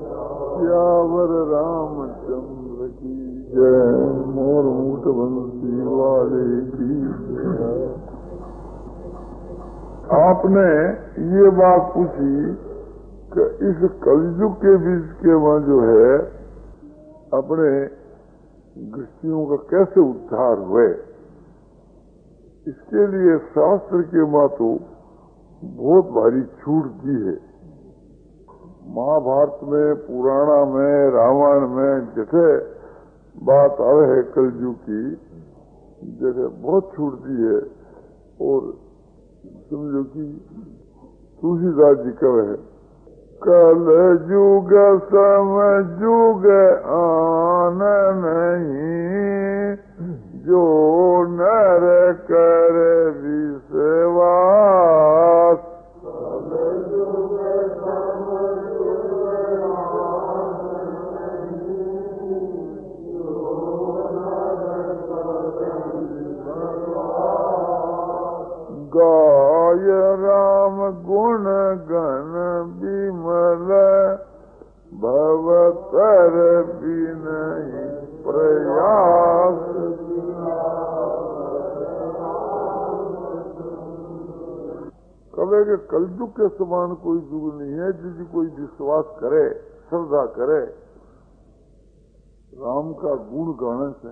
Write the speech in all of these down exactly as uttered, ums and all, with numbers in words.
सियावर रामचंद्र की जय। मोर मुठ बंसी वाले की जय। आपने ये बात पूछी कि इस कलयुग के बीच के वहाँ जो है अपने गृहस्थियों का कैसे उद्धार हुए। इसके लिए शास्त्र के मातों बहुत भारी छूट दी है। महाभारत में, पुराणा में, रामायण में जैसे बात आवे है कलयुग की, जैसे बहुत छूट दी है। और समझो कि तुलसीदास जी कहे है, कल युग सम युग आन नहीं, जो नर कर विश्वास। गाय राम गुण गण विमल, भवतर बिनहि प्रयास। कहे कि कलयुग के समान कोई युग नहीं है जिसकी कोई विश्वास करे, श्रद्धा करे राम का गुण गाने से।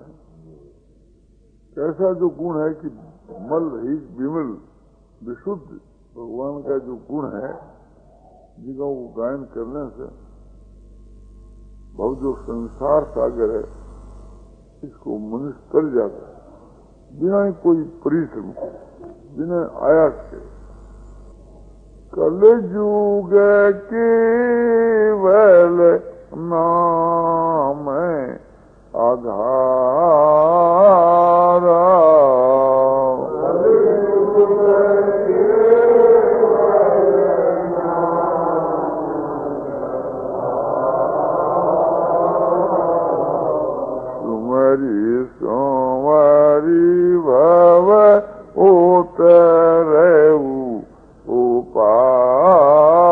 कैसा जो गुण है कि मल रहित विमल विशुद्ध भगवान का जो गुण है, जिसका वो गायन करने से बहुत जो संसार सागर है इसको मनुष्य तर जाता है बिना ही कोई परिश्रम के, बिना आयास के। कलयुग केवल नाम आधारा, सुमरि सोमवारी भव उतरऊ उपारा।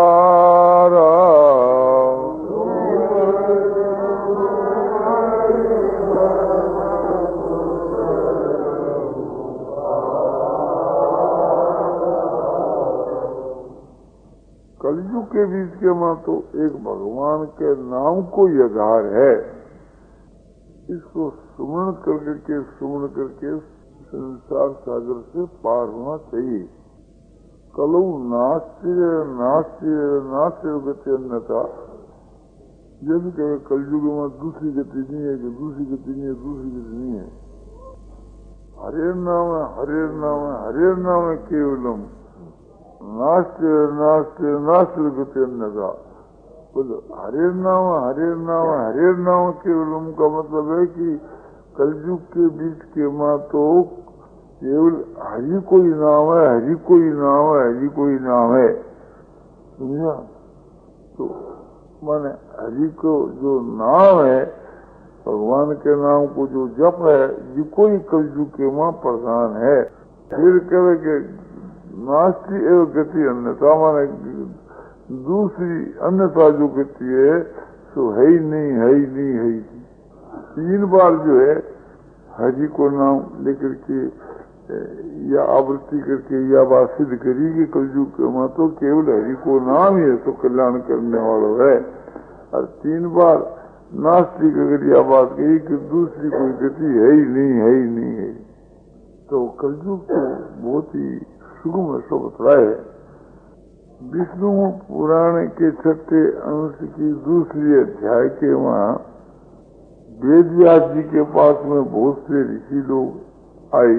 कलयुग के बीच के मां तो एक भगवान के नाम को ही आधार है। इसको सुमरण करके सुमरण करके संसार सागर से पार होना चाहिए। कलु नास्त्य नास्त्य नास्त्य गति अन्यथा, ये भी कहे कलयुग में दूसरी गति नहीं है कि दूसरी गति नहीं है, दूसरी गति नहीं है। हरे नाम है, हरे नाम है, हरे नाम है केवलम, नास्त्य नास्त्य नास्त्य गति अन्यथा। बोलो हरे नाम हरे नाम हरे नाम केवलम का मतलब है कि कलयुग के बीच के मां तो केवल हरि कोई नाम है, हरि कोई नाम है, हरि कोई नाम है। समझा? तो माने हरि को जो नाम है, भगवान के नाम को जो जप है, ये कोई कलयुग के मां प्रधान है। फिर कहे कि नास्ति एवं गति अन्यथा, माने दूसरी अन्यथा जो गति है सो है ही नहीं, है ही नहीं, है ही नहीं। तीन बार जो है हरि को नाम लेकर के या आवृत्ति करके या बात सिद्ध करी कि कलयुग के मां तो केवल हरि को नाम ही है तो कल्याण करने वाला है। और तीन बार नास्तिक अगर यह बात कही कि दूसरी कोई गति है ही नहीं, है ही नहीं है। तो कलयुग तो बहुत ही सुगम सुभद्राय है। विष्णु पुराण के छठे अंश की दूसरी अध्याय के वहाँ वेद व्यास जी के पास में बहुत से ऋषि लोग आए।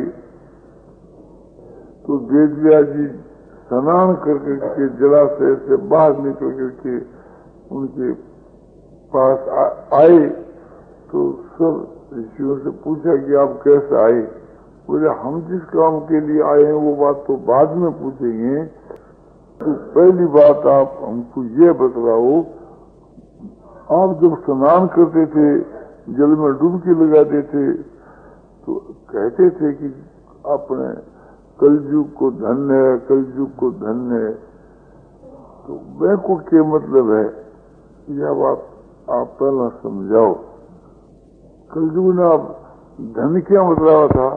तो वेद व्यास जी स्नान कर करके जलाशय से बाहर निकल करके उनके पास आ, आए। तो सब ऋषियों से पूछा कि आप कैसे आए। बोले हम जिस काम के लिए आए हैं वो बात तो बाद में पूछेंगे, तो पहली बात आप हमको ये बतलाओ, आप जब स्नान करते थे, जल में डुबकी लगाते थे, तो कहते थे कि आपने कलयुग को धन्य है, कलयुग को धन्य है। तो मैं को क्या मतलब है, यह बात आप पहला समझाओ। कलयुग ने आप धन क्या बतलावा था,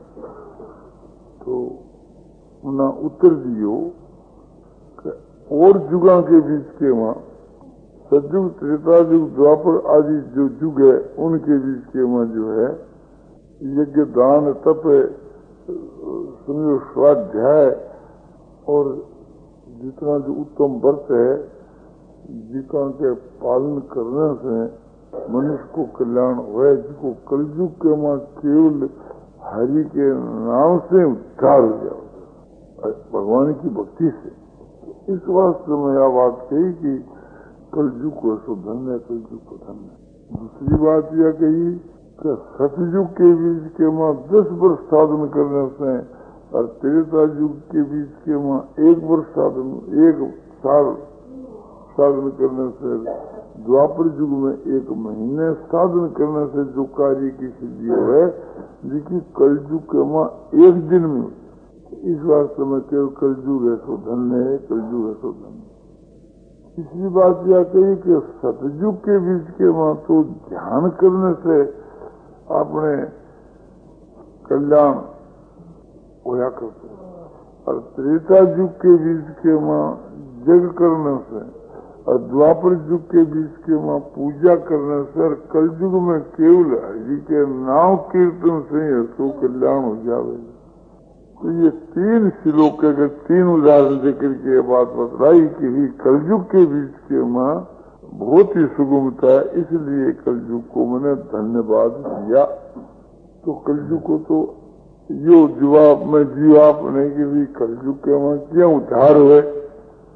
तो उन्हें उत्तर दियो कि और जुगा के बीच के वहां सतयुग, त्रेता युग, द्वापर आदि जो युग है उनके बीच के वहां जो है यज्ञ, दान, तप, समझो स्वाध्याय और जितना जो उत्तम व्रत है जिका के पालन करने से मनुष्य को कल्याण हुआ, जिसको कलयुग के मां केवल हरि के नाम से उद्धार हो जाओ भगवान की भक्ति से। इस वास्ते में यह बात कही कि कलयुग को सो धन्य है, कलयुग को धन्य है। दूसरी बात यह कही कि सतयुग के बीच के मां दस वर्ष साधन करने से और त्रेता युग के बीच के मां एक वर्ष साधन, एक साल साधन करने से, द्वापर युग में एक महीने साधन करने से जो कार्य की सिद्धि है जिसकी कलयुग के मां एक दिन में। इस वास्ते में केवल कलयुग है सो धन्य है, कलयुग है सो धन्य। तीसरी बात यह कही कि सतयुग के बीच के मां तो ध्यान करने से अपने कल्याण होया करते और त्रेता युग के बीच के मां जग करने से और द्वापर युग के बीच के मां पूजा करने से और कलयुग में केवल हरि के नाम कीर्तन से ही सो कल्याण हो जाएगा। तो ये तीन श्लोक के तीन उदाहरण देकर के बात बतलाई कि कलयुग के बीच के मां बहुत ही सुगमता है, इसलिए कलयुग को मैंने धन्यवाद दिया। तो कलयुग को तो यो जवाब में जीवाप नहीं कि कलयुग के मां क्या उद्धार हुए।